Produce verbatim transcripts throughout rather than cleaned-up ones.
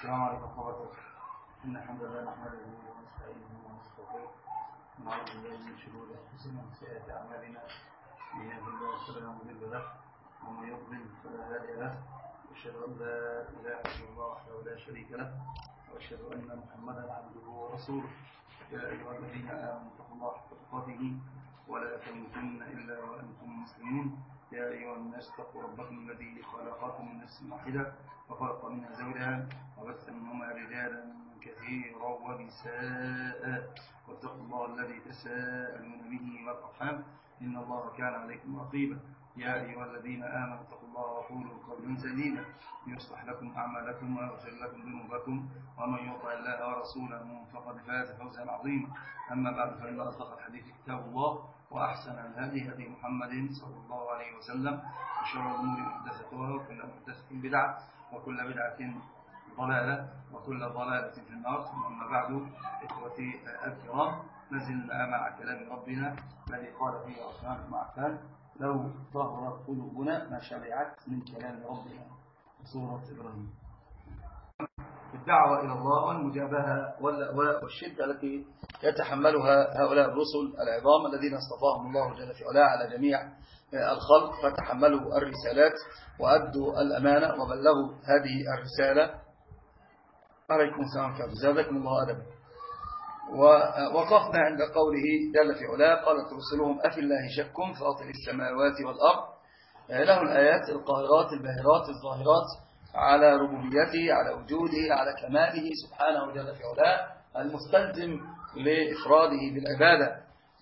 السلام عليكم ورحمة الله وبركاته. إن الحمد لله نحمده ونستعينه ونستغفره ونعوذ بالله من شرور أنفسنا ومن سيئات أعمالنا، من يهده الله فلا مضل له ومن يضلل فلا هادي له، وأشهد أن لا إله إلا الله وحده لا شريك له، وأشهد أن محمدا عبده ورسوله. يا أيها الذين آمنوا اتقوا الله حق تقاته ولا تموتن إلا وأنتم مسلمون. يا أيها الناس اتقوا ربكم الذي خلقكم من نفس واحدة وخلق منها زوجها وبث منهما رجالا كثيرا ونساء، واتقوا الله الذي تساءلون به والأرحام إن الله كان عليكم رقيبا. يا أيها الذين آمنوا اتقوا الله وقولوا قولا سديدا يصلح لكم أعمالكم ويغفر لكم ذنوبكم، ومن يطع الله ورسوله فقد فاز فوزا عظيما. أما بعد، فإن أصدق الحديث كتاب الله، وأحسن الهدي هدي محمد صلى الله عليه وسلم، وشر الأمور محدثاتها، وكل محدثة بدعة، وكل بدعة ضلالة، وكل ضلالة في النار. ثم أما بعد، إخوتي الكرام، نزلنا مع كلام ربنا الذي قال فيه عثمان بن عفان: لو طهرت قلوبنا ما شبعت من كلام ربنا. سورة إبراهيم. الدعوة إلى الله والمجابهة والشدة التي يتحملها هؤلاء الرسل العظام الذين اصطفاهم الله جل في علاه على جميع الخلق، فتحملوا الرسالات وأدوا الأمانة وبلغوا هذه الرسالة. عليكم السلام عليكم، زادكم الله أدبا. ووقفنا عند قوله جل في علاه: قالت رسلهم أفي الله شك فاطر السماوات والأرض. له الآيات القاهرات الباهرات الظاهرات على ربوبيته، على وجوده، على كماله سبحانه جل في علاه، المستلزم لإفراده بالعبادة.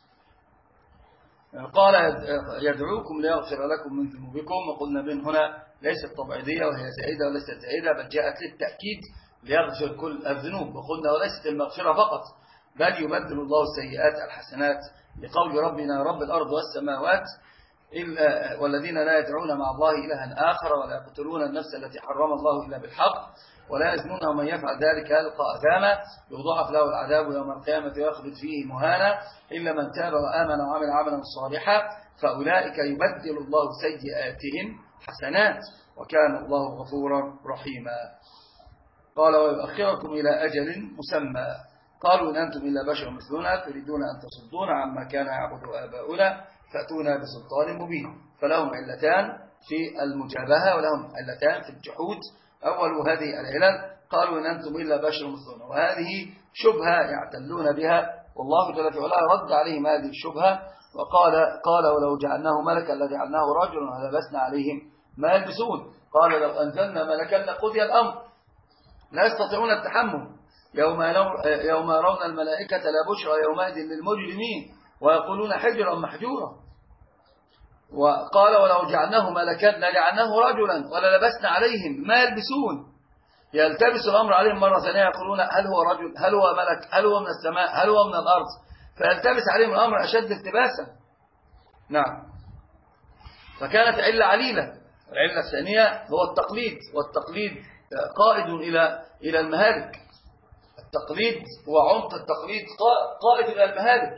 قال: يدعوكم ليغفر لكم من ذنوبكم. وقلنا من هنا ليست طبعيدية وهي زائدة وليست زائدة، بل جاءت للتأكيد ليغفر كل الذنوب. وقلنا وليست المغفرة فقط، بل يبدل الله السيئات الحسنات، لقول ربنا رب الأرض والسماوات: إلا والذين لا يدعون مع الله إلها آخر ولا يقتلون النفس التي حرم الله إلا بالحق ولا يزنون، ومن يفعل ذلك يلقى أثاما يضاعف له العذاب يوم القيامة ويخلد فيه مهانا إلا من تاب وآمن وعمل عملا صالحا فأولئك يبدل الله سيئاتهم حسنات وكان الله غفورا رحيما. قال: ويؤخركم إلى أجل مسمى. قالوا: إن أنتم إلا بشر مثلنا تريدون أن تصدون عما كان يعبد آباؤنا فأتونا بسلطان مبين. فلهم علتان في المجابهة ولهم علتان في الجحود. أول هذه العلل: قالوا إن أنتم إلا بشر مثلنا، وهذه شبهة يعتلون بها، والله جل في علاه رد عليهم هذه الشبهة وقال: قال ولو جعلناه ملكا لجعلناه رجلا ولبسنا عليهم ما يلبسون. قال: لو أنزلنا ملكا لقضي الأمر. لا يستطيعون التحمل. يوم يوم يرون الملائكة لا بشرى يومئذ للمجرمين ويقولون حجرا محجورا. وقال: ولو جعلناه ملكا لجعلناه رجلا وللبسنا عليهم ما يلبسون. يلتبس الأمر عليهم مرة ثانية، يقولون هل هو رجل، هل هو ملك، هل هو من السماء، هل هو من الأرض، فيلتبس عليهم الأمر أشد التباسا. نعم. فكانت علة عليلة. العلة الثانية هو التقليد، والتقليد قائد إلى إلى المهالك. التقليد وعمق التقليد قائد إلى المهالك.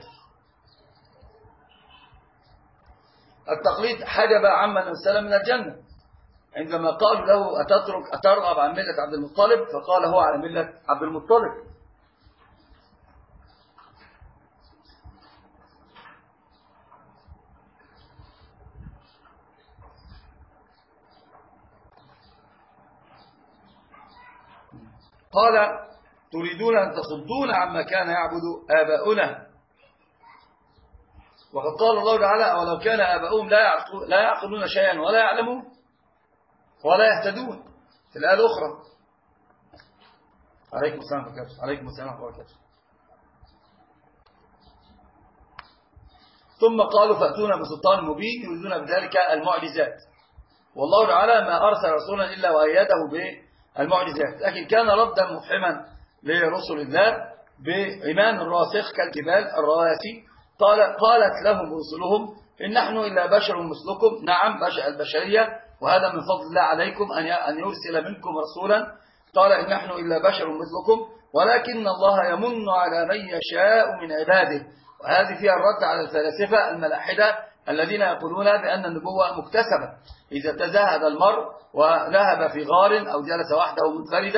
التقليد حجب عمن سلم من الجنة عندما قالوا له: أتترك أترغب عن ملة عبد المطلب؟ فقال: هو على ملة عبد المطلب. قال: تريدون أن تصدون عما كان يعبد آباؤنا. وقد قال الله تعالى: ولو كان آباؤهم لا يعقلون شيئا ولا يعلمون ولا يهتدون، في الآية الأخرى. عليكم السلام وبركاته. عليكم السلام وبركاته. ثم قالوا: فأتونا بسلطان مبين، يريدون بذلك المعجزات. والله تعالى ما أرسل رسولا إلا وأيده بالمعجزات، لكن كان ردا مفحما لرسل الله بإيمان راسخ كالجبال الرواسي. قال قالت لهم رسلهم: إن نحن إلا بشر مثلكم. نعم، بشر البشرية، وهذا من فضل الله عليكم أن يرسل منكم رسولا. قال: إن نحن إلا بشر مثلكم ولكن الله يمن على من يشاء من عباده. وهذه فيها الرد على الفلاسفة الملاحدة الذين يقولون بأن النبوة مكتسبة. إذا تزاهد المرء وذهب في غار أو جلس وحده منفردا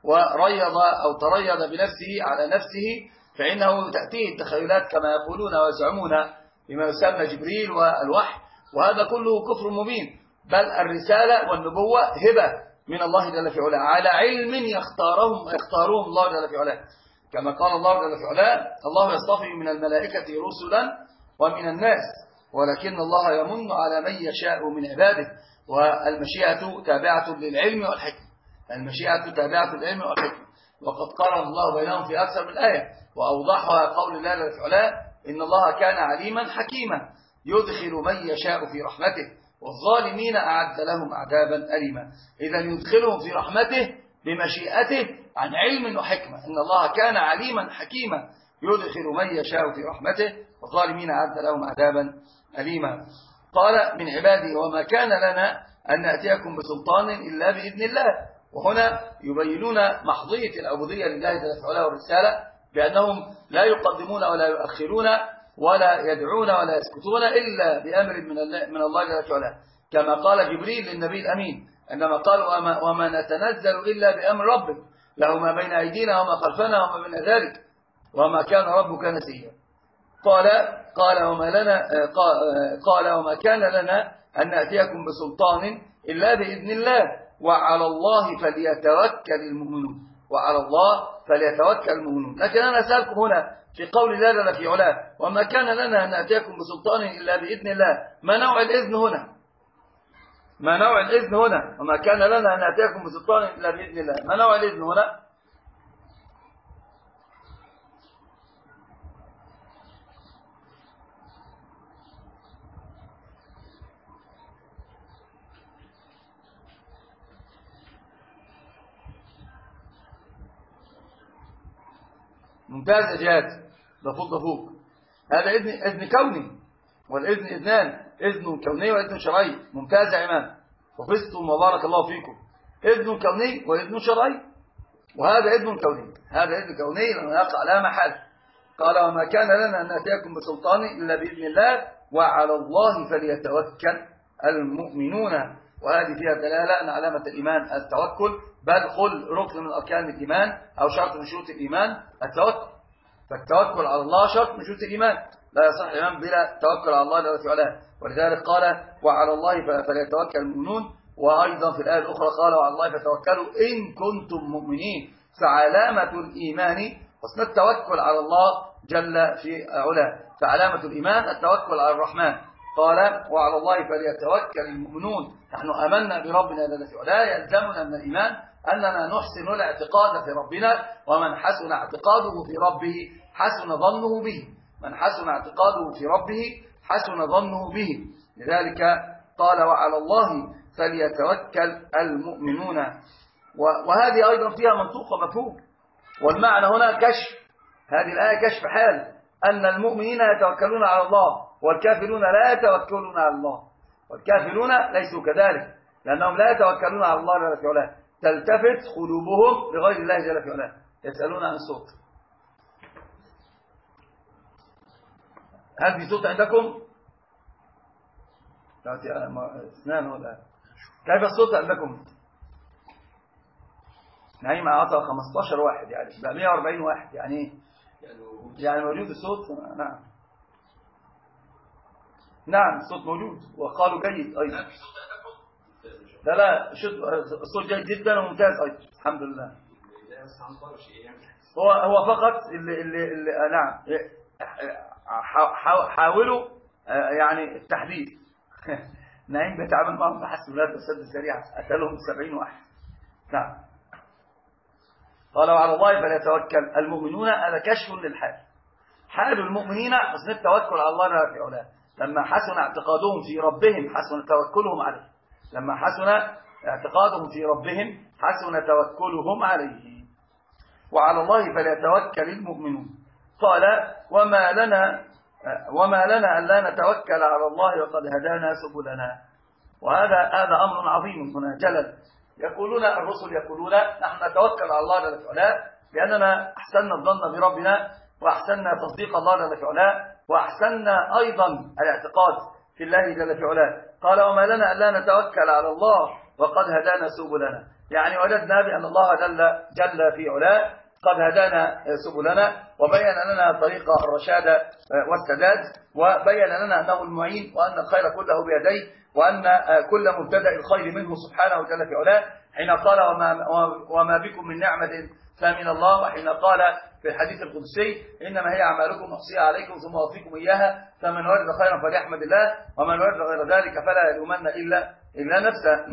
وريض أو تريض بنفسه على نفسه فإنه تأتيه التخيلات كما يقولون ويزعمون بما يسمى جبريل والوحي، وهذا كله كفر مبين. بل الرسالة والنبوة هبة من الله جل في علاه على علم يختارهم يختارهم الله جل في علاه، كما قال الله جل في علاه: الله يصطفي من الملائكة رسلا ومن الناس ولكن الله يمن على من يشاء من عباده. والمشيئة تابعة للعلم والحكمة، المشيئة تابعة للعلم والحكمة، وقد قرن الله بينهم في أكثر من آية، وأوضحها قول الله جل في علاه: إن الله كان عليما حكيما يدخل من يشاء في رحمته والظالمين أعد لهم عذابا أليما. إذا يدخلهم في رحمته بمشيئته عن علم وحكمة. إن الله كان عليما حكيما يدخل من يشاء في رحمته والظالمين أعد لهم عذابا أليما. قال: من عباده وما كان لنا أن نأتيكم بسلطان إلا بإذن الله. وهنا يبينون محضية العبودية لله جل وعلا والرسالة، بأنهم لا يقدمون ولا يؤخرون ولا يدعون ولا يسكتون إلا بأمر من الله جل وعلا، كما قال جبريل للنبي الأمين عندما قال: وما, وما نتنزل إلا بأمر ربك له ما بين أيدينا وما خلفنا وما بين ذلك وما كان ربك نسيا. قال قال وما لنا قال وما كان لنا أن نأتيكم بسلطان إلا بإذن الله وعلى الله فليتوكل المؤمنون وعلى الله فليتوكل المؤمنون. لكن أنا أسألكم هنا في قول الله جل في علاه: وما كان لنا أن نأتيكم بسلطان إلا بإذن الله، ما نوع الإذن هنا؟ ما نوع الإذن هنا؟ وما كان لنا أن نأتيكم بسلطان إلا بإذن الله، ما نوع الإذن هنا؟ ممتاز يا جهاد، ضفوك ضفوك. هذا إذن إذن كوني، والإذن إذنان: إذن كوني وإذن شرعي. ممتاز يا إمام، وفزتم وبارك الله فيكم. إذن كوني وإذن شرعي، وهذا إذن كوني. هذا إذن كوني لما يقع لا محل. قال: وما كان لنا أن نأتيكم بسلطان إلا بإذن الله وعلى الله فليتوكل المؤمنون. وهذه فيها دلالة أن علامة الإيمان التوكل، بل قل ركن من أركان الإيمان أو شرط من شروط الإيمان التوكل. فالتوكل على الله شرط من شروط الإيمان، لا يصح الإيمان بلا توكل على الله جل وعلا. ولذلك قال: وعلى الله فليتوكل المؤمنون. وأيضا في الآية الأخرى قال: وعلى الله فتوكلوا إن كنتم مؤمنين. فعلامة الإيمان حسن التوكل على الله جل في علاه، فعلامة الإيمان التوكل على الرحمن. قال: وعلى الله فليتوكل المؤمنون. نحن آمنا بربنا جل في علاه، يلزمنا من الإيمان أننا نحسن الاعتقاد في ربنا، ومن حسن اعتقاده في ربه حسن ظنه به. من حسن اعتقاده في ربه حسن ظنه به. لذلك قال: وعلى الله فليتوكل المؤمنون. وهذه أيضا فيها منطوق ومفهوم، والمعنى هنا كشف. هذه الآية كشف حال أن المؤمنين يتوكلون على الله والكافرون لا يتوكلون على الله. والكافرون ليسوا كذلك، لأنهم لا يتوكلون على الله جل في علاه، تلتفت قلوبهم لغير الله جل في علاه. يسألون عن الصوت. هل في صوت عندكم؟ اثنان ولا كيف الصوت عندكم؟ نعيم أعطى خمسة عشر واحد، يعني بقى مئة وأربعين واحد. يعني يعني موجود الصوت؟ نعم نعم الصوت موجود، وقالوا جيد أيضا. لا لا الصوت جيد جدا وممتاز أيضا الحمد لله. هو هو فقط اللي اللي, اللي نعم حاولوا يعني التحديد. نعيم بيتعامل معهم بحسب ولاد السد السريعة، أتلهم سبعين واحد. نعم. قال: وعلى الله فليتوكل المؤمنون. هذا كشف للحال. حال المؤمنين حسن التوكل على الله جل في علاه، لما حسن اعتقادهم في ربهم حسن توكلهم عليه. لما حسن اعتقادهم في ربهم حسن توكلهم عليه. وعلى الله فليتوكل المؤمنون. قال: وما لنا وما لنا ألا نتوكل على الله وقد هدانا سبلنا. وهذا هذا أمر عظيم هنا جلل. يقولون الرسل يقولون: نحن نتوكل على الله جل وعلا لأننا أحسننا الظن بربنا، وأحسننا تصديق الله جل وعلا، وأحسننا أيضا الاعتقاد في الله جل وعلا. قال: وما لنا ألا نتوكل على الله وقد هدانا سبلنا. يعني وجدنا بأن الله جل, جل في علاه قد هدانا سبلنا وبين لنا طريق الرشاد والسداد، وبين لنا أنه المعين وأن الخير كله بيديه، وأن كل مبتدأ الخير منه سبحانه جل في علاه، حين قال وما, وما بكم من نعمة فمن الله، وحين قال في الحديث القدسي إنما هي أعمالكم أحصيها عليكم ثم أوفيكم إياها فمن وجد خيرا فليحمد الله ومن وجد غير ذلك فلا يلومن إلا إلا نفسه.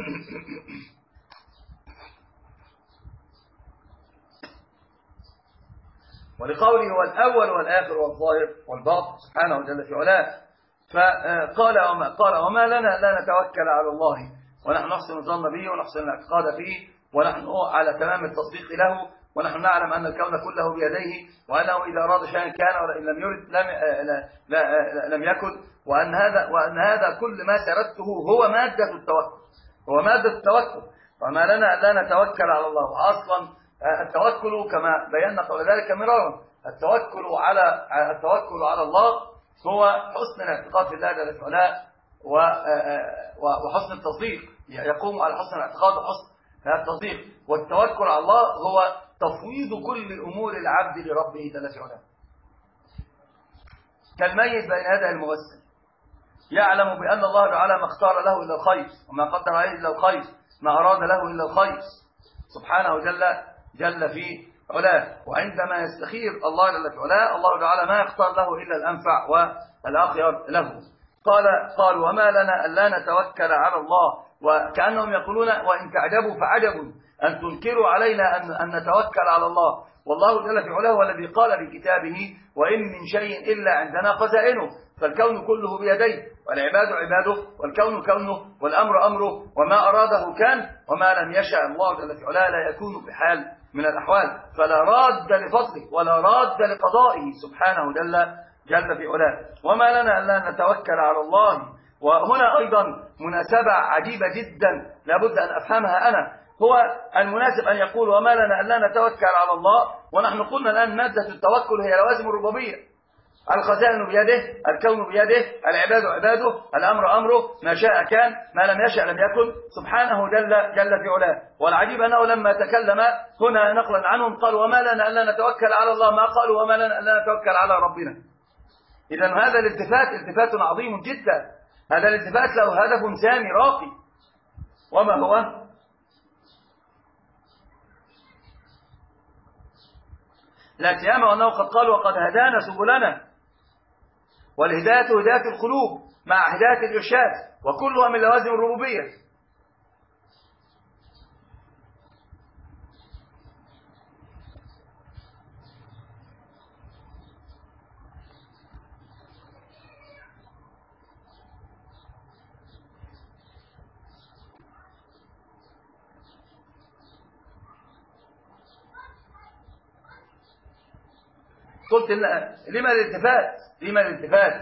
ولقوله هو الأول والآخر والظاهر والباطن سبحانه جل في علاه، فقال وما, قال وما لنا لا نتوكل على الله ونحن نحسن الظن به ونحسن الاعتقاد فيه ونحن على تمام التصديق له، ونحن نعلم أن الكون كله بيديه، وأنه إذا أراد شيئا كان وإن لم يرد لم, لا لا لم يكن، وأن هذا, وأن هذا كل ما سردته هو مادة التوكل، هو مادة التوكل. وما لنا لا نتوكل على الله. أصلا التوكل كما بينا قبل ذلك مرارا، التوكل على التوكل على الله هو حسن الاعتقاد في الله جل وعلا وحسن التصديق، يقوم على حسن الاعتقاد وحسن التصديق. والتوكل على الله هو تفويض كل أمور العبد لربه جل وعلا، كالميت بين يدي المغسل يعلم بأن الله تعالى ما اختار له إلا الخير وما قدر عليه إلا الخير، ما أراد له إلا الخير سبحانه جل جل في علاه. وعندما يستخير الله جل في علاه الله تعالى ما يختار له إلا الأنفع والأخير له. قال قال وما لنا ألا نتوكل على الله، وكأنهم يقولون وإن تعجبوا فعجب أن تنكروا علينا أن, أن نتوكل على الله، والله جل في علاه هو الذي قال في كتابه وإن من شيء إلا عندنا خزائنه، فالكون كله بيديه والعباد عباده والكون كونه والأمر أمره، وما أراده كان وما لم يشاء الله جل في علاه لا يكون بحال من الأحوال، فلا راد لفضله ولا راد لقضائه سبحانه جل جل في علاه. وما لنا ألا نتوكل على الله. وهنا أيضا مناسبة عجيبة جدا لابد أن أفهمها أنا، هو المناسب أن يقول وما لنا ألا نتوكل على الله، ونحن قلنا الآن مادة التوكل هي لوازم الربوبية، الخزائن بيده، الكون بيده، العباد عباده، الأمر أمره، ما شاء كان ما لم يشاء لم يكن سبحانه جل جل في علاه. والعجيب أنه لما تكلم هنا نقلا عنهم قال وما لنا ألا نتوكل على الله، ما قالوا وما لنا ألا نتوكل على ربنا. إذا هذا الالتفات التفات عظيم جدا، هذا الالتفات له هدف سامي راقي، وما هو؟ لا سيما وأنه قد قال وقد هدانا سبلنا، والهداية هداية القلوب مع هداية الإرشاد، وكلها من لوازم الربوبية. قلت لما الالتفات لما الالتفات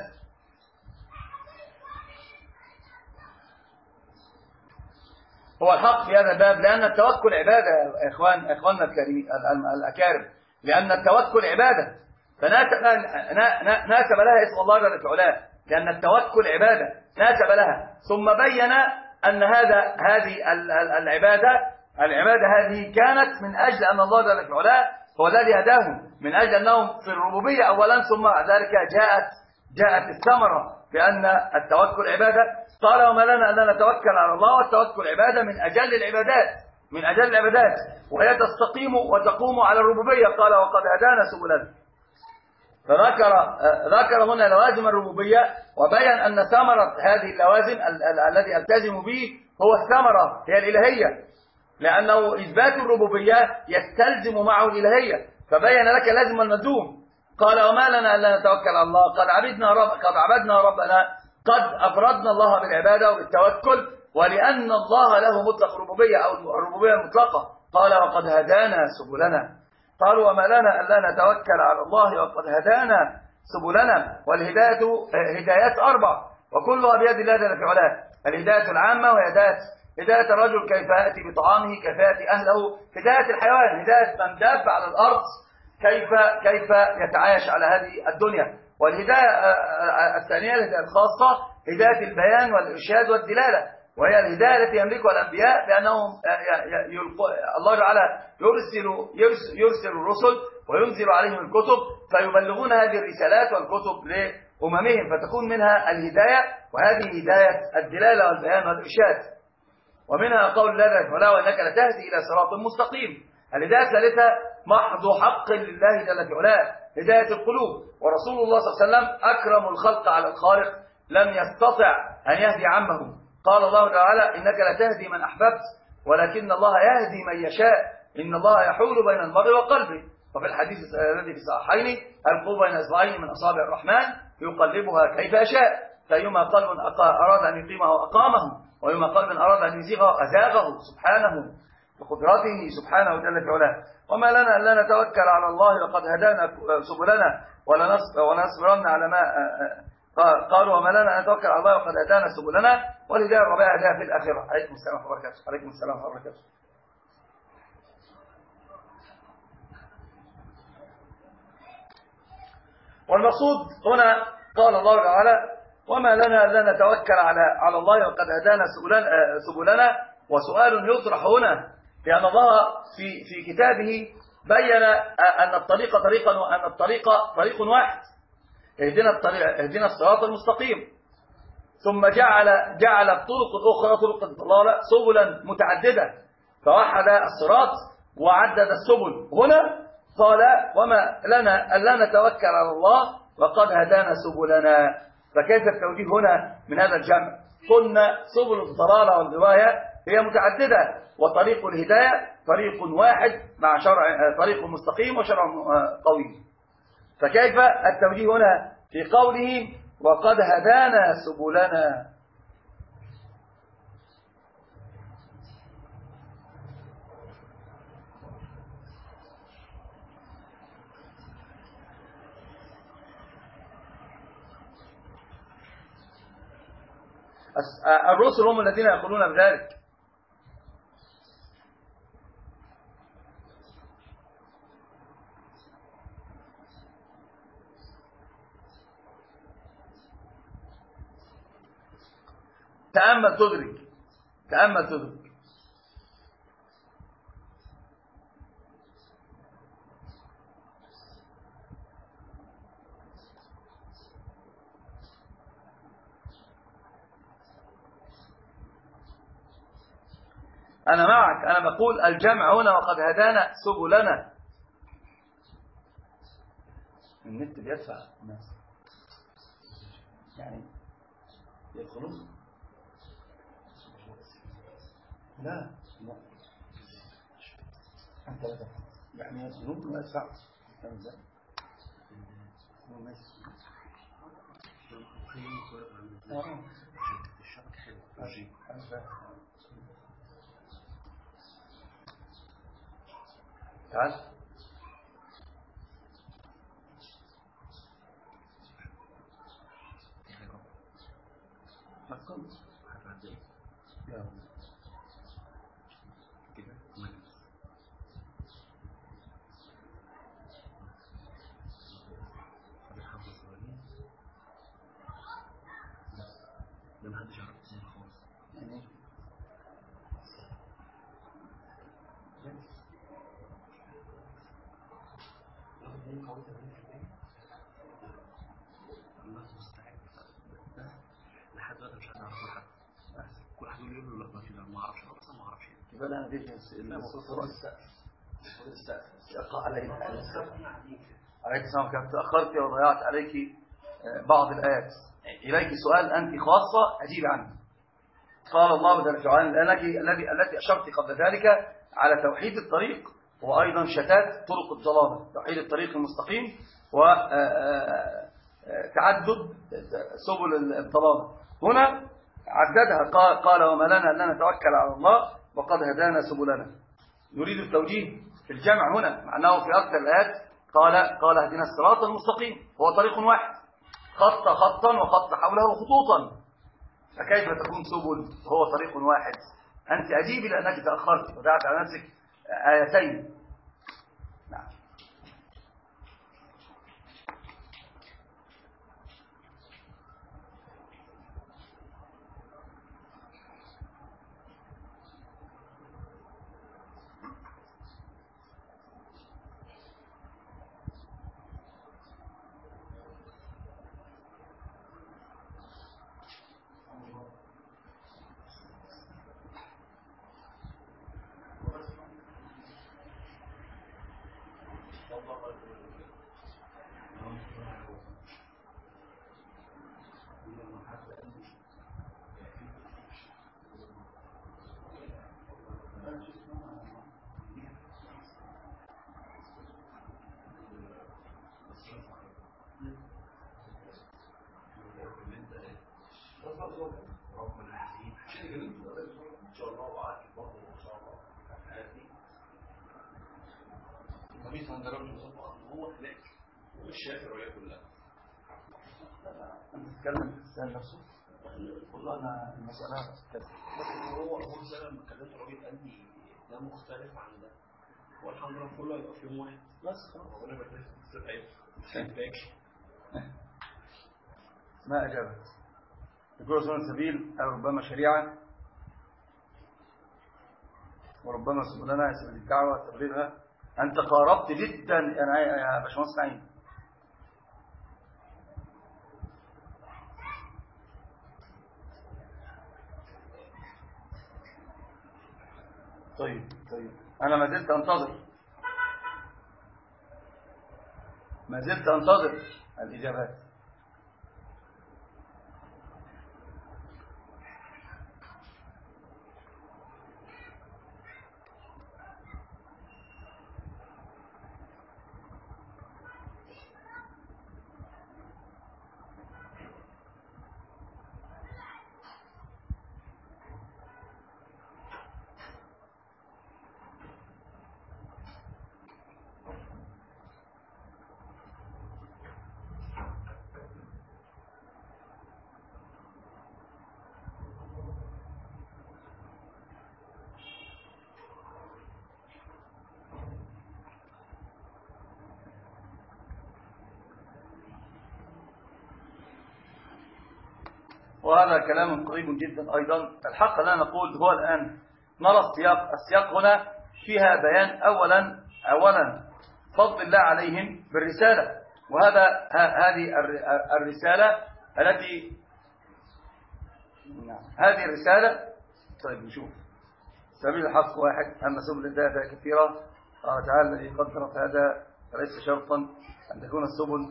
هو الحق في هذا الباب، لأن التوكل عبادة يا إخوان إخواننا الكريمين الأكارم، لأن التوكل عبادة فناسب لها اسم الله جل في علاه، لأن التوكل عبادة ناسب لها، ثم بين أن هذا هذه العبادة العبادة هذه كانت من أجل أن الله جل في علاه هو الذي هداهم، من أجل أنهم في الربوبية أولا، ثم ذلك جاءت جاءت الثمرة بأن التوكل عبادة. قال وما لنا أن نتوكل على الله، والتوكل عبادة من أجل العبادات من أجل العبادات وهي تستقيم وتقوم على الربوبية. قال وقد هدانا سبلنا، فذكر ذكر هنا لوازم الربوبية، وبين أن ثمرة هذه اللوازم الذي التزم به هو الثمرة هي الإلهية، لأنه إثبات الربوبية يستلزم معه الإلهية، فبين لك لازم الملزوم. قال وما لنا ألا نتوكل على الله قد عبدنا رب قد عبدنا ربنا قد أفردنا الله بالعبادة وبالتوكل، ولأن الله له مطلق ربوبية أو الربوبية المطلقة. قال وقد هدانا سبلنا. قالوا وما لنا ألا نتوكل على الله وقد هدانا سبلنا. والهداية هدايات أربع وكلها بيد الله جل في علاه. الهداية العامة وهي هداية هداية الرجل كيف يأتي بطعامه، كيف يأتي أهله، هداية الحيوان، هداية من داب على الأرض كيف كيف يتعايش على هذه الدنيا. والهداية الثانية الهداية الخاصة هداية البيان والإرشاد والدلالة، وهي الهداية التي يملكها الأنبياء بأنهم الله تعالى يرسل, يرسل, يرسل الرسل وينزل عليهم الكتب فيبلغون هذه الرسالات والكتب لأممهم فتكون منها الهداية، وهذه هداية الدلالة والبيان والإرشاد. ومنها قول الله جل وعلا وإنك لتهدي إلى صراط مستقيم. الهداية الثالثة محض حق لله جل وعلا، هداية القلوب. ورسول الله صلى الله عليه وسلم أكرم الخلق على الخالق، لم يستطع أن يهدي عمه. قال الله تعالى إنك لتهدي من أحببت ولكن الله يهدي من يشاء، إن الله يحول بين المرء وقلبه. وفي الحديث الذي في الصحيحين القلوب بين إصبعين من أصابع الرحمن يقلبها كيف يشاء، فأيما قلب أراد أن يقيمه أقامه، وأيما قلب أراد أن يزيغه أزاغه سبحانه بقدرته سبحانه جل وعلا. وما لنا ألا نتوكل على الله وقد هدانا سبلنا ولنصبرن على ما قالوا وما لنا أن نتوكل على الله وقد هدانا سبلنا، والهداية الرابعة هداية في الآخرة. عليكم السلام ورحمة الله وبركاته. عليكم السلام ورحمة الله وبركاته. والمقصود هنا قال الله تعالى وما لنا ألا نتوكل على على الله وقد هدانا سبلنا, سبلنا وسؤال يطرح هنا لأن الله في في كتابه بين أن الطريق طريقا وأن الطريق طريق واحد، اهدنا الطريق اهدنا الصراط المستقيم، ثم جعل جعل الطرق الأخرى طرق الضلالة سبلا متعددة، فوحد الصراط وعدد السبل. هنا قال وما لنا ألا نتوكل على الله وقد هدانا سبلنا، فكيف التوجيه هنا من هذا الجمع؟ قلنا سبل الضلالة والغواية هي متعددة، وطريق الهداية طريق واحد مع شرع طريق مستقيم وشرع قوي، فكيف التوجيه هنا في قوله وقد هدانا سبلنا؟ الرسل هم الذين يقولون بذلك. تأمل تدرك، تأمل تدرك. أنا معك، أنا بقول الجمع هنا وقد هدانا سبلنا. النت بيدفع الناس يعني يدخلون لا لا أنت لا تفهم يعني يدخلون ما يدفع فاهم ازاي؟ تعال ما تقول يا كده ده ما حدش يعرف اسمه خالص يعني الله مستعد لحد دلوقتي مش هنعرف حد، كل حد يقول له لا ما في ما اعرفش انا اصلا ما اعرفش يبقى انا دي الصوت السقف يقع علينا عليك السلام كم تاخرت وضيعت عليك بعض الايات. اليك سؤال انت خاصه اجيب عنه. قال الله جل وعلا الذي التي اشرت قبل ذلك على توحيد الطريق وايضا شتات طرق الضلال، توحيد الطريق المستقيم وتعدد سبل الضلال. هنا عددها قال, قال وما لنا أن نتوكل على الله وقد هدانا سبلنا. يريد التوجيه في الجمع هنا مع أنه في أكثر الآيات قال قال اهدنا الصراط المستقيم، هو طريق واحد خط خطا وخط حوله خطوطا، فكيف تكون سبل هو طريق واحد؟ أنت أجيبي لأنك تأخرت ودعت على نفسك آيتين. نعم. خبيث عند رجل هو هناك مش شايف الرؤية كلها. أنت تتكلم في الإنسان نفسه؟ والله أنا المسألة كذا. لكن هو هو مثلا لما كلمت الراجل قال لي ده مختلف عن ده. هو الحمد لله كله يبقى في يوم واحد. بس خلاص. ربنا يبارك لك. أيوه. ما أجابت. يقول سنة سبيل ربما شريعة وربما سبلنا سبيل الدعوة تبليغها. أنت قاربت جدا يا باشمهندس نعيم. طيب طيب أنا ما زلت أنتظر ما زلت أنتظر الإجابات. وهذا كلام قريب جدا أيضا. الحق لا نقول هو الآن نرى السياق السياق هنا فيها بيان أولا أولا فضل الله عليهم بالرسالة، وهذا هذه الرسالة التي هذه الرسالة. طيب نشوف. سبيل الحق واحد، أما سبل الهداية كثيرة. قال تعالى الذي قدر فهذا فليس شرطا أن تكون السبل.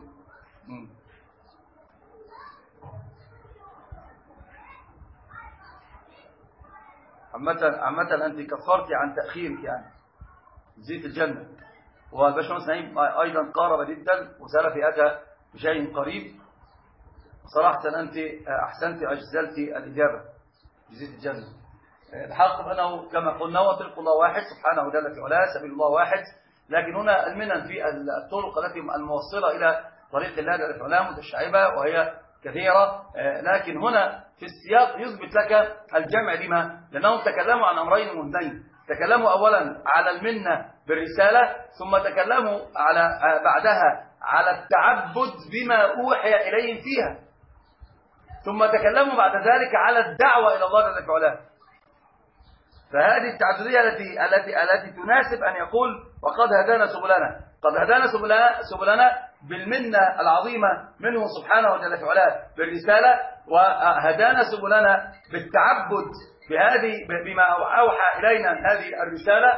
عامة عامة أنت كفرتي عن تأخيرك يعني زيت الجنة. والباشمهندس نعيم أيضا قارب جدا وسلفي أتى بشيء قريب. صراحة أنت أحسنت أجزلت الإجابة بزيت الجنة. الحق أنه كما قلنا وطريق الله واحد سبحانه جل في علاه، سبيل الله واحد، لكن هنا المنن في الطرق التي الموصلة إلى طريق الله جل في علاه متشعبة وهي كثيرة، لكن هنا في السياق يثبت لك الجمع. لما؟ لأنهم تكلموا عن أمرين مهمين. تكلموا أولا على المنة بالرسالة، ثم تكلموا على بعدها على التعبد بما أوحي إليهم فيها، ثم تكلموا بعد ذلك على الدعوة إلى الله جل وعلا. فهذه التعددية التي التي التي تناسب أن يقول وقد هدانا سبلنا. قد هدانا سبلنا سبلنا بالمنة العظيمة منه سبحانه وتعالى وعلا بالرسالة، وهدانا سبلنا بالتعبد بهذه بما أوحى إلينا هذه الرسالة.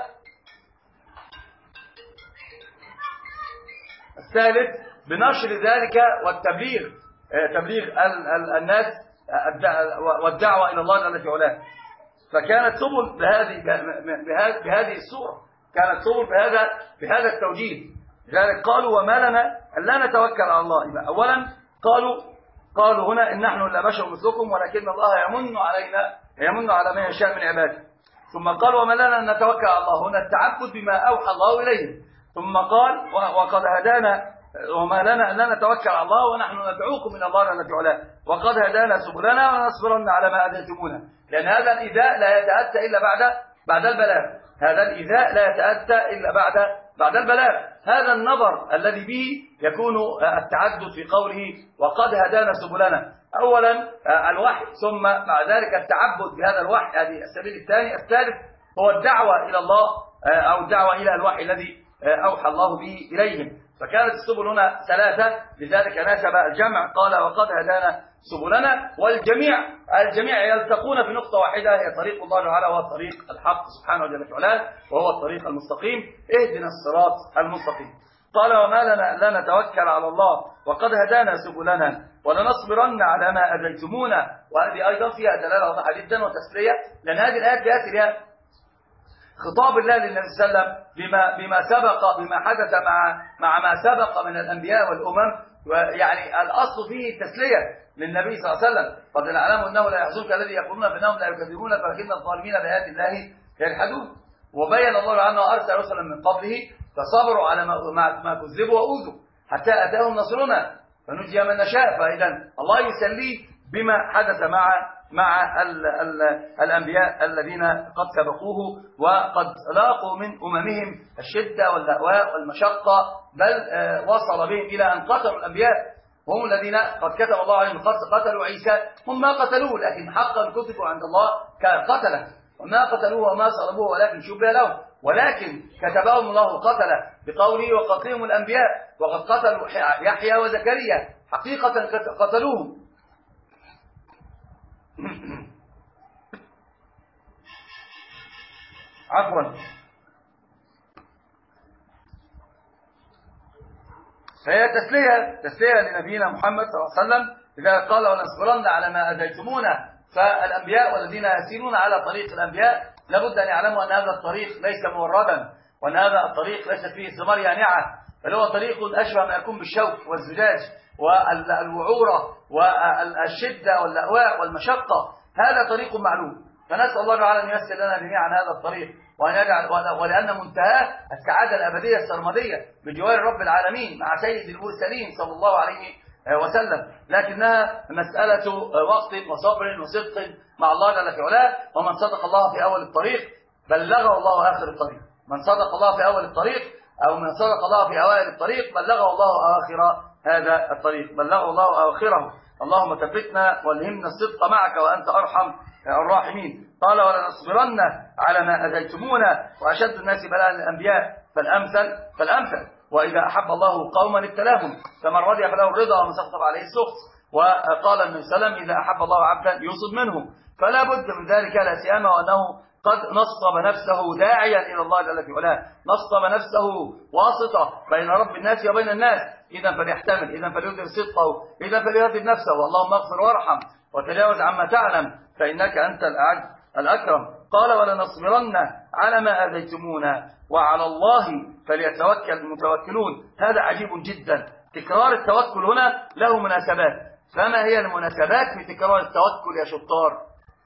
الثالث بنشر ذلك والتبليغ، تبليغ الناس والدعوة إلى الله جل وعلا. فكانت سبل بهذه بهذه الصورة، كانت سبل بهذا بهذا التوجيه. لذلك قالوا وما لنا ألا نتوكل على الله. أولا قالوا قالوا هنا إن نحن لا بشر مثلكم ولكن الله يمن علينا يمن على من يشاء من عباده. ثم قالوا وما لنا أن نتوكل على الله، هنا التعبد بما أوحى الله إليه. ثم قال وقد هدانا وما لنا أن نتوكل على الله ونحن ندعوكم إلى الله جل وعلا وقد هدانا سبلنا ونصبرن على ما أذيتمونا. لأن هذا الإيذاء لا يتأتى إلا بعد بعد البلاغ. هذا الإيذاء لا يتأتى إلا بعد بعد البلاغ. هذا النظر الذي به يكون التعدد في قوله وقد هدانا سبلنا. أولا الوحي، ثم بعد ذلك التعبد بهذا الوحي، هذه السبيل الثاني. الثالث هو الدعوة إلى الله أو الدعوة إلى الوحي الذي أوحى الله به إليهم. فكانت السبل هنا ثلاثة، لذلك ناسب الجمع. قال وقد هدانا سبلنا، والجميع الجميع يلتقون في نقطة واحدة هي طريق الله تعالى، وهو الطريق الحق سبحانه وتعالى وهو الطريق المستقيم. اهدنا الصراط المستقيم. قال وما لنا لا نتوكل على الله وقد هدانا سبلنا ولنصبرن على ما أذيتمونا. وهذه أيضا فيها دلالة واضحة جدا وتسلية، لأن هذه الآيات تأتي خطاب الله للنبي صلى الله عليه وسلم بما بما سبق بما حدث مع مع ما سبق من الأنبياء والأمم. ويعني الأصل فيه التسلية للنبي صلى الله عليه وسلم. قد نعلم أنه لا يحزنك الذي يقولون بأنهم لا يكذبون فلكن الظالمين بآيات الله يجحدون. وبين الله عنه أرسل رسلا من قبله فصبروا على ما, ما كذبوا وأوذوا حتى أتاهم نصرنا فنجي من نشاء. فإذا الله يسليه بما حدث مع مع ال ال الأنبياء الذين قد سبقوه وقد لاقوا من أممهم الشدة واللأواء والمشقة، بل وصل بهم إلى أن قتلوا الأنبياء. هم الذين قد كتب الله عليهم قتلوا عيسى، هم ما قتلوه لكن حقا كتبوا عند الله كقتله، وما قتلوه وما صلبوه ولكن شبه لهم، ولكن كتبهم الله قتله بقوله وقتلهم الأنبياء، وقد قتلوا يحيى وزكريا حقيقة قتلوهم. عفوا فهي تسلية تسلية لنبينا محمد صلى الله عليه وسلم إذا قال ونصبرن على ما أذيتمونا. فالأنبياء والذين يسيرون على طريق الأنبياء لابد أن يعلموا أن هذا الطريق ليس موردا، وأن هذا الطريق ليس فيه ثمار يانعة، بل هو طريق أشبه ما يكون بالشوك والزجاج والوعورة والشدة واللأواء والمشقة. هذا طريق معلوم، فنسأل الله تعالى أن ييسر لنا جميعا هذا الطريق، وأن يجعل ولأن منتهاه السعادة الأبدية السرمدية بجوار رب العالمين مع سيد المرسلين صلى الله عليه وسلم. لكنها مسألة وقت وصبر وصدق مع الله جل في علاه. ومن صدق الله في أول الطريق بلغه الله آخر الطريق، من صدق الله في أول الطريق أو من صدق الله في أوائل الطريق بلغه الله آخر هذا الطريق، بلغه الله آخره. اللهم ثبتنا والهمنا الصدق معك وأنت أرحم الراحمين. قال ولنصبرن على ما أذيتمونا، وأشد الناس بلاء الأنبياء فالأمثل فالأمثل. وإذا أحب الله قوما ابتلاهم، فمن رضي فله الرضا ومن سخط عليه السخط. وقال النبي صلى الله عليه وسلم إذا أحب الله عبدا يوصد منهم، فلا بد من ذلك لا سيما وأنه قد نصب نفسه داعيا إلى الله جل في علاه، نصب نفسه واسطة بين رب الناس وبين الناس. إذا فليحتمل، إذا فليظهر صدقه، إذا فليهذب نفسه. اللهم اغفر وارحم وتجاوز عما تعلم فإنك أنت الأعز الأكرم. قال ولنصبرن على ما أذيتمونا وعلى الله فليتوكل المتوكلون. هذا عجيب جدا، تكرار التوكل هنا له مناسبات. فما هي المناسبات في تكرار التوكل يا شطار؟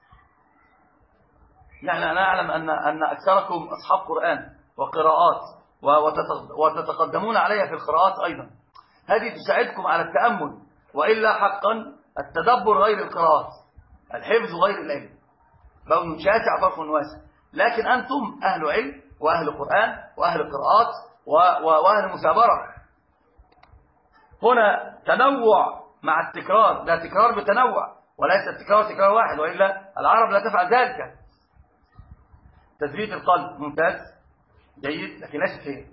يعني أنا أعلم أن أن أكثركم أصحاب قرآن وقراءات وتتقدمون عليها في القراءات أيضا، هذه تساعدكم على التأمل، وإلا حقا التدبر غير القراءات، الحفظ غير العلم، بون شاسع فرق واسع. لكن أنتم أهل علم وأهل قرآن وأهل قراءات وأهل مثابرة. هنا تنوع مع التكرار، لا تكرار بتنوع، وليس التكرار تكرار واحد، وإلا العرب لا تفعل ذلك. تثبيت القلب ممتاز جيد، لكن ليس فيه.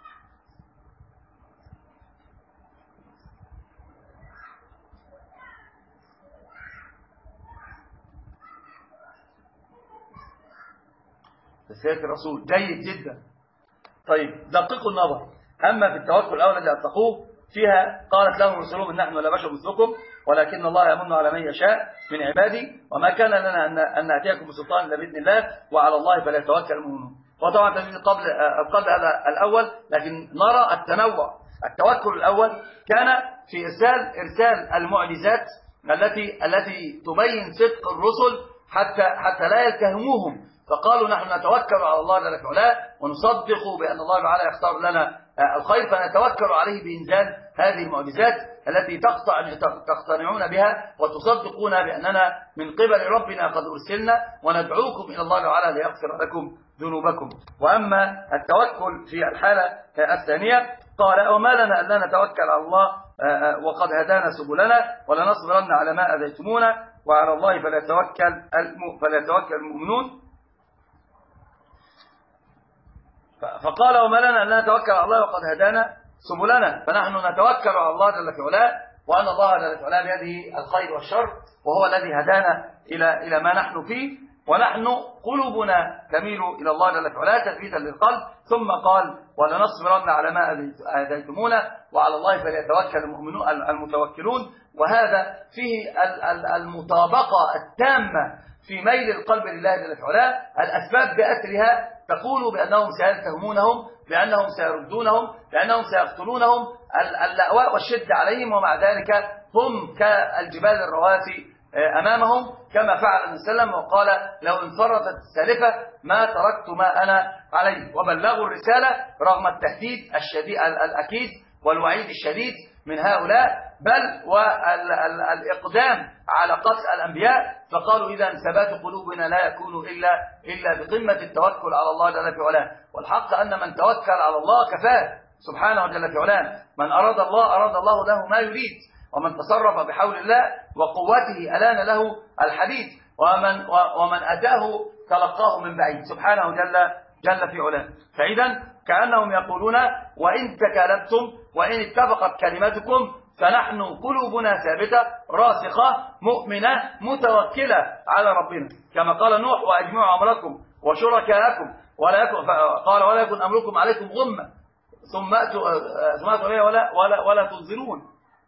تسلية الرسول جيد جدا. طيب دققوا النظر. أما في التوكل الأول الذي أطلقوه فيها قالت لهم رسلهم إن نحن لا بشر مثلكم ولكن الله يمن على من يشاء من عبادي وما كان لنا أن نأتيكم بسلطان إلا بإذن الله وعلى الله فليتوكل المؤمنون. وطبعا تجد قبل قبل هذا الأول، لكن نرى التنوع. التوكل الأول كان في إرسال إرسال المعجزات التي التي تبين صدق الرسل حتى حتى لا يتهموهم، فقالوا نحن نتوكل على الله جل وعلا ونصدق بأن الله تعالى يختار لنا الخير، فنتوكل عليه بإنزال هذه المعجزات التي تقتنعون بها وتصدقون بأننا من قبل ربنا قد أرسلنا وندعوكم إلى الله تعالى ليغفر لكم ذنوبكم. وأما التوكل في الحالة الثانية قال وما لنا ألا نتوكل على الله وقد هدانا سبلنا ولنصبرن على ما أذيتمونا وعلى الله فليتوكل فليتوكل المؤمنون. فقال وما لنا أن نتوكل على الله وقد هدانا سبلنا، فنحن نتوكل على الله جل في علاه، وأن الله جل في علاه بيده الخير والشر، وهو الذي هدانا إلى إلى ما نحن فيه، ونحن قلوبنا تميل إلى الله جل في علاه تثبيتا للقلب. ثم قال ولنصبرن على ما أذيتمونا وعلى الله فليتوكل المؤمنون المتوكلون. وهذا فيه المطابقة التامة في ميل القلب لله جل في علاه. الأسباب بأسرها تقول بأنهم سيتهمونهم، بأنهم سيردونهم، بأنهم سيقتلونهم، اللأواء والشد عليهم، ومع ذلك هم كالجبال الرواسي أمامهم كما فعل النبي صلى الله عليه وسلم وقال لو انفرطت السالفة ما تركت ما أنا عليه، وبلغوا الرسالة رغم التهديد الشديد الأكيد والوعيد الشديد من هؤلاء، بل والإقدام على قتل الأنبياء. فقالوا إذا ثبات قلوبنا لا يكون إلا إلا بقمة التوكل على الله جل في علاه. والحق أن من توكل على الله كفاه سبحانه جل في علاه. من أراد الله أراد الله له ما يريد، ومن تصرف بحول الله وقوته ألان له الحديد، ومن ومن أتاه تلقاه من بعيد سبحانه جل جل في علاه. فإذا كأنهم يقولون وإن تكالبتم وإن اتفقت كلمتكم فنحن قلوبنا ثابتة راسخة مؤمنة متوكلة على ربنا، كما قال نوح وأجمعوا أمركم وشركاءكم ولا يكن قال ولا يكن أمركم عليكم غمة ثم أتوا ثم أتوا إلي ولا ولا ولا تنظرون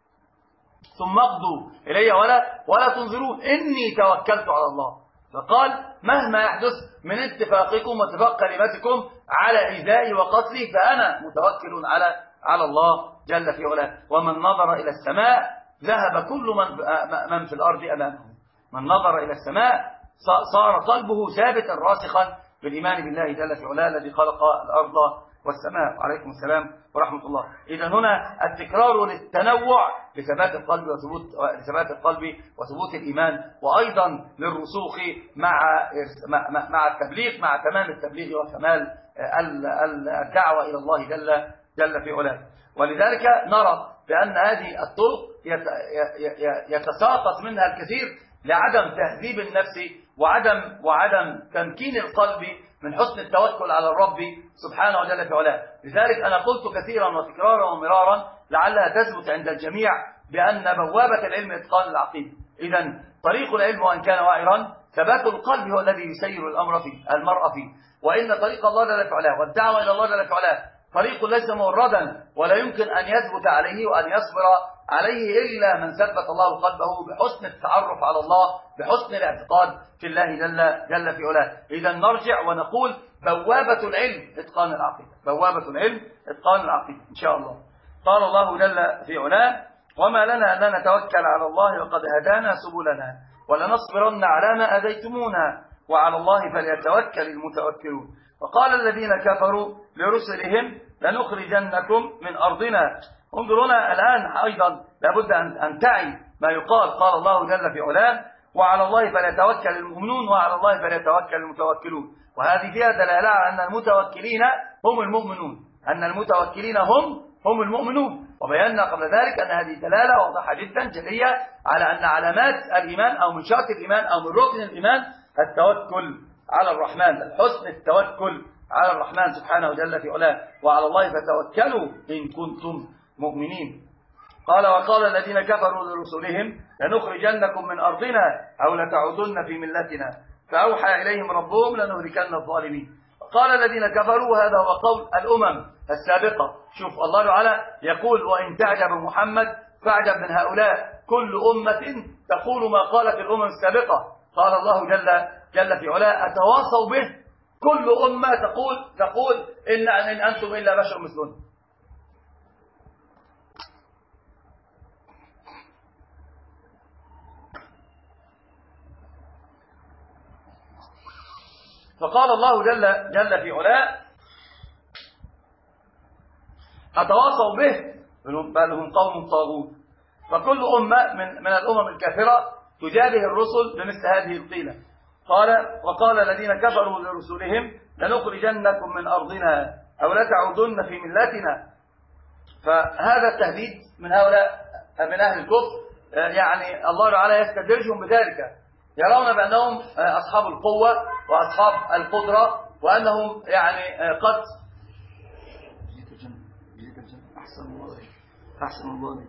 ثم اقضوا إلي ولا ولا تنظرون إني توكلت على الله. فقال مهما يحدث من اتفاقكم واتفاق كلمتكم على إيذائي وقتلي فأنا متوكل على على الله جل في علاه. ومن نظر إلى السماء ذهب كل من من في الأرض أمامه. من نظر إلى السماء صار قلبه ثابتا راسخا بالإيمان بالله جل في علاه الذي خلق الأرض والسماء. عليكم السلام ورحمة الله. إذا هنا التكرار للتنوع لثبات القلب وثبوت لثبات القلب وثبوت الإيمان، وأيضا للرسوخ مع مع التبليغ، مع تمام التبليغ وكمال الدعوة إلى الله جل جل في علاه. ولذلك نرى بأن هذه الطرق يتساقط منها الكثير لعدم تهذيب النفس وعدم وعدم تمكين القلب من حسن التوكل على الرب سبحانه وجل في علاه. لذلك أنا قلت كثيرا وتكرارا ومرارا لعلها تثبت عند الجميع بأن بوابة العلم إتقان العقيدة. إذا طريق العلم وإن كان وعرا ثبات القلب هو الذي يسير الأمر فيه المرء فيه. وإن طريق الله جل في علاه والدعوة إلى الله جل في علاه طريق ليس موردا ولا يمكن أن يثبت عليه وأن يصبر عليه إلا من ثبت الله قلبه بحسن التعرف على الله، بحسن الاعتقاد في الله جل جل في علاه. إذا نرجع ونقول بوابة العلم إتقان العقيدة، بوابة العلم إتقان العقيدة إن شاء الله. قال الله جل في علاه وما لنا أن نتوكل على الله وقد هدانا سبلنا ولنصبرن على ما أذيتمونا وعلى الله فليتوكل المتوكلون. وقال الذين كفروا لرسلهم لنخرجنكم من أرضنا. انظرونا الآن أيضا لابد أن تعي ما يقال. قال الله جل في علاه وعلى الله فليتوكل المؤمنون وعلى الله فليتوكل المتوكلون. وهذه فيها دلالة على أن المتوكلين هم المؤمنون، أن المتوكلين هم هم المؤمنون. وبينا قبل ذلك أن هذه دلالة واضحة جدا جلية على أن علامات الإيمان أو من شرط الإيمان أو من ركن الإيمان التوكل على الرحمن، الحسن التوكل على الرحمن سبحانه جل في علاه. وعلى الله فتوكلوا إن كنتم مؤمنين. قال وقال الذين كفروا لرسلهم لنخرجنكم من أرضنا أو لتعودن في ملتنا فأوحى إليهم ربهم لنهلكن الظالمين. قال الذين كفروا هذا هو قول الأمم السابقة. شوف الله تعالى يقول وإن تعجب محمد فاعجب من هؤلاء كل أمة تقول ما قالت الأمم السابقة. قال الله جل جل في علاه أتواصوا به، كل أمة تقول تقول إن إن أنتم إلا بشر مثلنا. فقال الله جل جل في علاه أتواصوا به بل هم قوم طاغوت. فكل أمة من من الأمم الكافرة تجابه الرسل بمثل هذه القيلة. قال وقال الذين كفروا لرسلهم لنخرجنكم من أرضنا أو لتعودن في ملتنا. فهذا التهديد من هؤلاء من أهل الكفر، يعني الله تعالى يستدرجهم بذلك، يرون بأنهم أصحاب القوة وأصحاب القدرة وأنهم يعني قد أحسن الله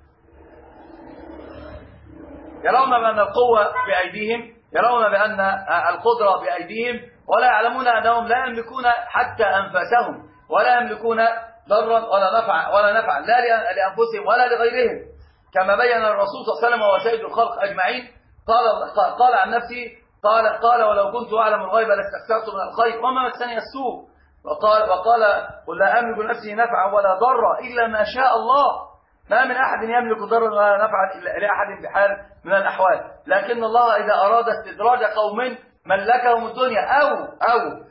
يرون بأن القوة بأيديهم، يرون بأن القدرة بأيديهم، ولا يعلمون أنهم لا يملكون حتى أنفسهم، ولا يملكون ضرا ولا نفعا ولا نفعا لا لأنفسهم ولا لغيرهم. كما بين الرسول صلى الله عليه وسلم وهو سيد الخلق أجمعين قال قال عن نفسه قال قال ولو كنت أعلم الغيب لاستكثرت من الخير وما مسني السوء. وقال وقال قل لا أملك نفسي نفعا ولا ضرا إلا ما شاء الله. ما من أحد يملك ضرا ولا نفعا إلا لأحد بحال من الأحوال، لكن الله إذا أراد استدراج قوم ملكهم الدنيا أو أو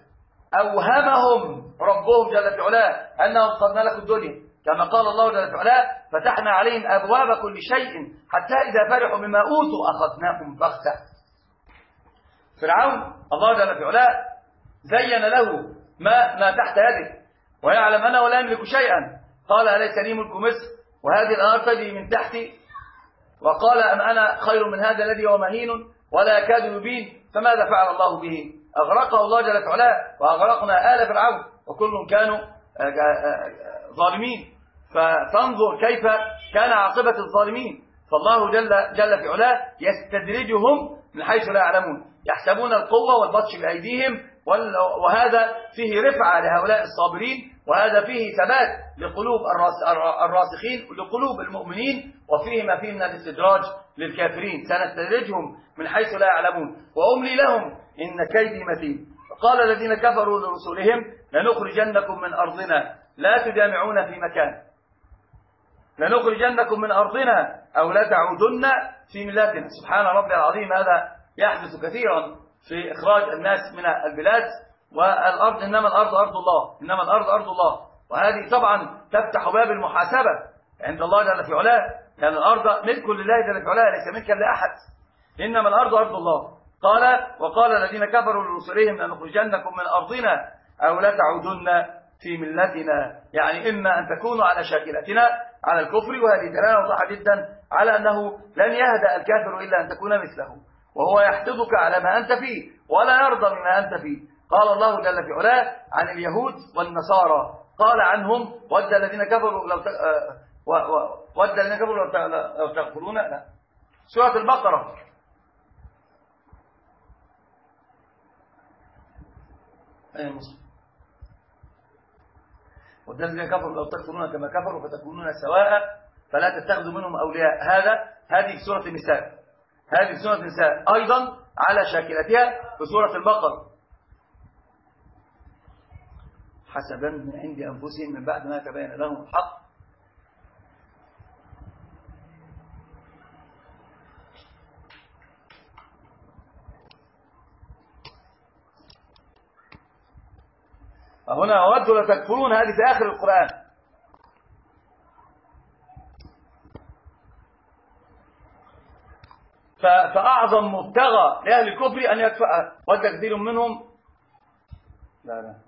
أوهمهم ربهم جل في علاه أنهم قد ملكوا الدنيا، كما قال الله جل في علاه فتحنا عليهم أبواب كل شيء حتى إذا فرحوا بما أوتوا أخذناهم بغتة. فرعون الله جل في علاه زين له ما, ما تحت يده ويعلم أنه لا يملك شيئا. قال أليس لي ملك مصر وهذه الأنهار تجري من تحتي، وقال أم أنا خير من هذا الذي هو مهين ولا يكاد يبين. فماذا فعل الله به؟ أغرقه الله جل في علاه وأغرقنا آل فرعون وكلهم كانوا ظالمين. فانظر كيف كان عاقبة الظالمين. فالله جل, جل في علاه يستدرجهم من حيث لا يعلمون، يحسبون القوة والبطش بأيديهم، وهذا فيه رفعة لهؤلاء الصابرين، وهذا فيه ثبات لقلوب الراسخين لقلوب المؤمنين، وفيه ما فيه من الاستدراج للكافرين. سنستدرجهم من حيث لا يعلمون وأملي لهم إن كيدي متين. قال الذين كفروا لرسلهم لنخرجنكم من أرضنا لا تجامعون في مكان، لنخرجنكم من أرضنا أو لا تعودن في ملتنا. سبحان ربي العظيم، هذا يحدث كثيرا في إخراج الناس من البلاد والأرض. إنما الأرض أرض الله، إنما الأرض أرض الله. وهذه طبعا تفتح باب المحاسبة عند الله جل في علاه، لأن الأرض ملك لله جل في علاه ليس ملكا لأحد. إنما الأرض أرض الله. قال وقال الذين كفروا لرسلهم لنخرجنكم من أرضنا أو لا تعودن في ملتنا، يعني إما أن تكونوا على شاكلتنا على الكفر. وهذه دلالة واضحة جدا على أنه لن يهدأ الكافر إلا أن تكون مثله، وهو يحسدك على ما أنت فيه ولا يرضى بما أنت فيه. قال الله جل في علاه عن اليهود والنصارى، قال عنهم ود الذين كفروا لو ود الذين كفروا لو تغفلون. لا، سورة البقرة. أي مصر ود الذين كفروا لو تكفرون كما كفروا فتكونون سواء فلا تتخذوا منهم أولياء. هذا هذه في سورة النساء، هذه في سورة النساء أيضا على شاكلتها في سورة البقرة. حسبا من عند أنفسهم من بعد ما تبين لهم الحق فهنا ودوا لتكفرون، هذه في آخر القرآن. فأعظم مبتغى لأهل الكفر أن يكفر. ود كثير منهم. لا لا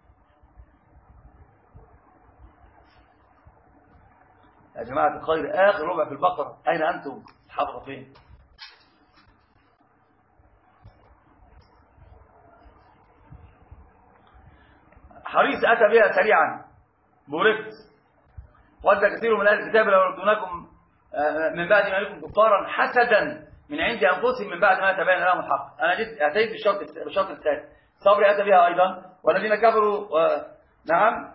يا جماعة الخير، آخر ربع في البقرة. أين أنتم؟ حافظوا فين؟ حريص أتى بها سريعا بوركت. ود كثير من أهل الكتاب لو يردونكم من بعد ما يكون كفارا حسدا من عند أنفسهم من بعد ما تبين لهم الحق. أنا جيت أتيت بالشرط بالشرط الثالث. صبري أتى بها أيضا. والذين كفروا و... نعم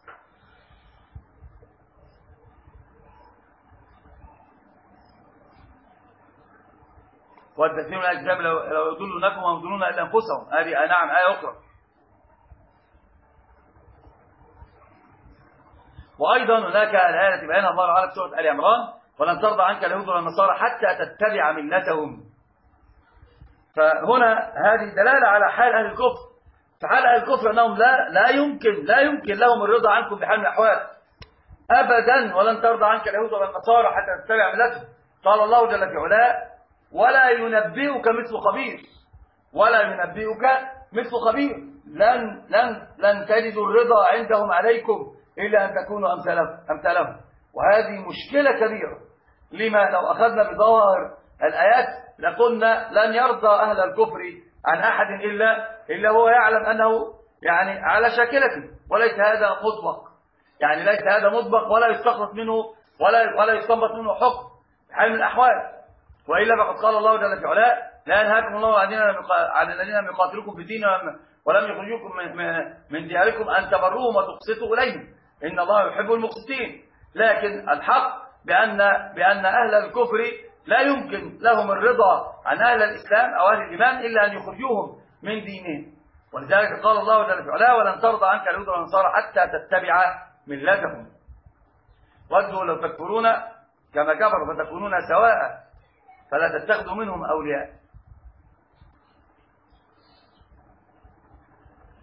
ود كثير من أهل الكتاب لو لو يضلونكم وما يضلون إلا أنفسهم. هذه نعم آية أخرى. وأيضا هناك الآية التي بينها الله تعالى في سورة آل عمران ولن ترضى عنك اليهود ولا النصارى حتى تتبع ملتهم. فهنا هذه دلالة على حال أهل الكفر. فحال أهل الكفر أنهم لا لا يمكن لا يمكن لهم الرضا عنكم بحال من الأحوال أبدا. ولن ترضى عنك اليهود ولا النصارى حتى تتبع ملتهم. قال الله جل في علاه ولا ينبئك مثل خبير، ولا ينبئك مثل خبير. لن لن لن تجدوا الرضا عندهم عليكم إلا أن تكونوا أمثالهم. وهذه مشكلة كبيرة. لما لو أخذنا بظاهر الآيات لقلنا لن يرضى أهل الكفر عن أحد إلا إلا هو يعلم أنه يعني على شاكلته، وليس هذا مطبق، يعني ليس هذا مطبق ولا يستخلص منه ولا ولا يستنبط منه حكم بحال من الأحوال. وإلا فقد قال الله جل في علاه لا ينهاكم الله عن الذين لم يقاتلوكم في الدين ولم يخرجوكم من دياركم أن تبروهم وتقسطوا إليهم إن الله يحب المقسطين. لكن الحق بأن بأن أهل الكفر لا يمكن لهم الرضا عن أهل الإسلام أو أهل الإيمان إلا أن يخرجوهم من دينهم. ولذلك قال الله جل في علاه ولن ترضى عنك اليهود ولا النصارى حتى تتبع ملتهم. ودوا لو تكفرون كما كفروا فتكونون سواء فلا تتخذوا منهم أولياء.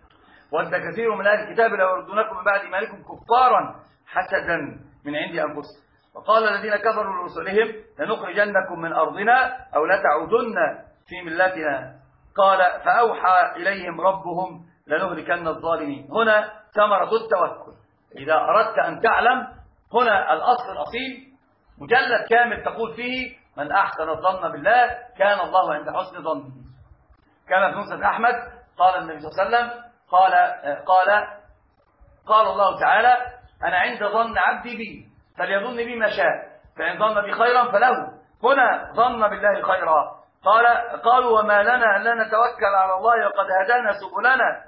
ود كثير من أهل الكتاب لو يردونكم من بعد إيمانكم كفارا حسدا من عند أنفسهم. وقال الذين كفروا لرسلهم لنخرجنكم من أرضنا أو لتعودن في ملتنا. قال فأوحى إليهم ربهم لنهلكن الظالمين. هنا ثمرة التوكل. إذا أردت أن تعلم هنا الأصل الأصيل مجلد كامل تقول فيه من أحسن الظن بالله كان الله عند حسن ظنه. كما في مسند أحمد قال النبي صلى الله عليه وسلم قال قال قال الله تعالى أنا عند ظن عبدي بي فليظن بي ما شاء فإن ظن بي خيرا فله. هنا ظن بالله خيرا. قال قالوا وما لنا أن لا نتوكل على الله وقد هدانا سبلنا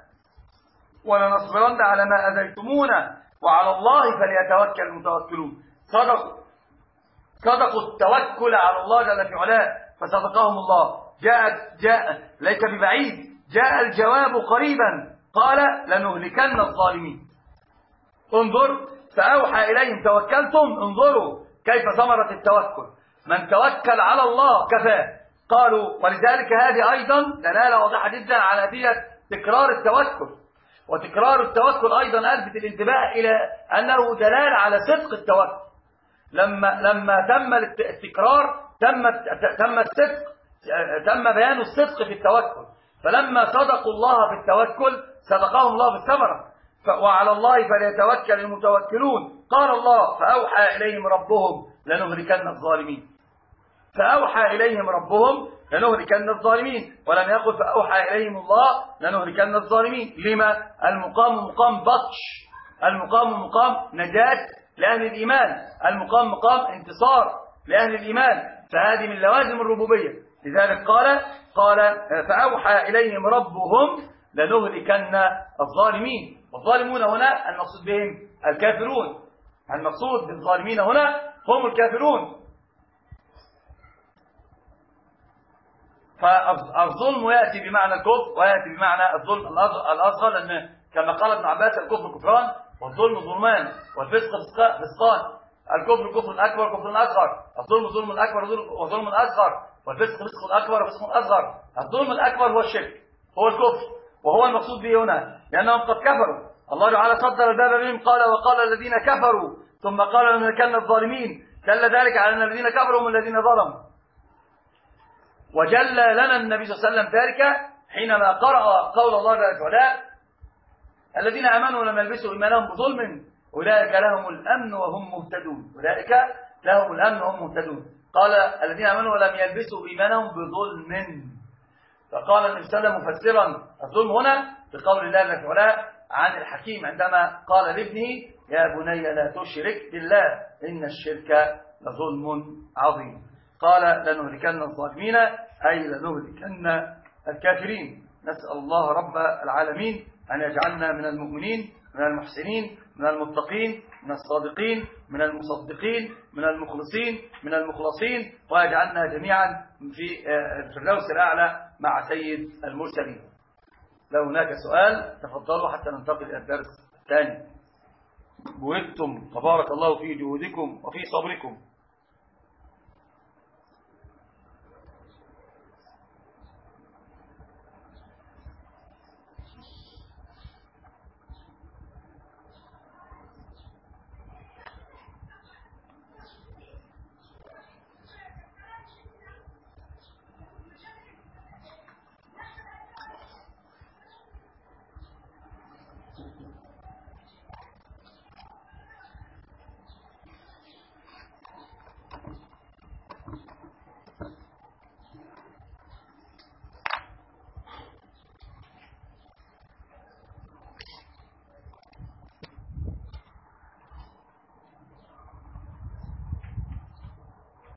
ولنصبرن على ما أذيتمونا وعلى الله فليتوكل المتوكلون. صدقوا صدقوا التوكل على الله جل في علاه فصدقهم الله. جاء جاء ليس ببعيد جاء الجواب قريبا قال لنهلكن الظالمين. انظر فأوحى إليهم توكلتم. انظروا كيف ثمرة التوكل. من توكل على الله كفاه. قالوا ولذلك هذه أيضا دلالة واضحة جدا على أهمية تكرار التوكل. وتكرار التوكل أيضا ألفت الانتباه إلى أنه دلالة على صدق التوكل. لما لما تم التكرار تم تم الصدق تم بيان الصدق في التوكل. فلما صدقوا الله في التوكل صدقهم الله بالثمرة. وعلى الله فليتوكل المتوكلون. قال الله فأوحى إليهم ربهم لنهلكن الظالمين. فأوحى إليهم ربهم لنهلكن الظالمين ولم يقل فأوحى إليهم الله لنهلكن الظالمين. لما؟ المقام مقام بطش. المقام مقام نجاة لأهل الإيمان. المقام مقام انتصار لأهل الإيمان. فهذه من لوازم الربوبية. لذلك قال قال فأوحى إليهم ربهم لنهلكن الظالمين. والظالمون هنا المقصود بهم الكافرون. المقصود بالظالمين هنا هم الكافرون. فالظلم يأتي بمعنى الكفر ويأتي بمعنى الظلم الأصغر لأن كما قال ابن عباس الكفر كفران والظلم ظلمان والفسق فسقان. الكفر كفر أكبر كفر أصغر. الظلم ظلم أكبر وظلم أصغر. والفسق فسق أكبر وفسق أصغر. الظلم الأكبر هو الشرك هو الكفر وهو المقصود به هنا لأنهم قد كفروا. الله تعالى صدر الباب بهم قال وقال الذين كفروا ثم قال لنهلكن الظالمين. دل ذلك على أن الذين كفروا هم الذين ظلموا. وجل لنا النبي صلى الله عليه وسلم ذلك حينما قرأ قول الله جل وعلا الذين آمنوا ولم يلبسوا إيمانهم بظلم أولئك لهم الأمن وهم مهتدون. أولئك لهم الأمن وهم مهتدون. قال الذين آمنوا ولم يلبسوا إيمانهم بظلم. فقال النبي صلى الله عليه وسلم مفسرا الظلم هنا بقول الله جل وعلا عن الحكيم عندما قال لابنه يا بني لا تشرك بالله إن الشرك لظلم عظيم. قال لنهلكن الظالمين أي لنهلكن الكافرين. نسأل الله رب العالمين أن يجعلنا من المؤمنين من المحسنين من المتقين من الصادقين من المصدقين من المخلصين من المخلصين ويجعلنا جميعا في الفردوس الأعلى مع سيد المرسلين. لو هناك سؤال تفضلوا حتى ننتقل إلى الدرس الثاني. بوئتم تبارك الله في جهودكم وفي صبركم.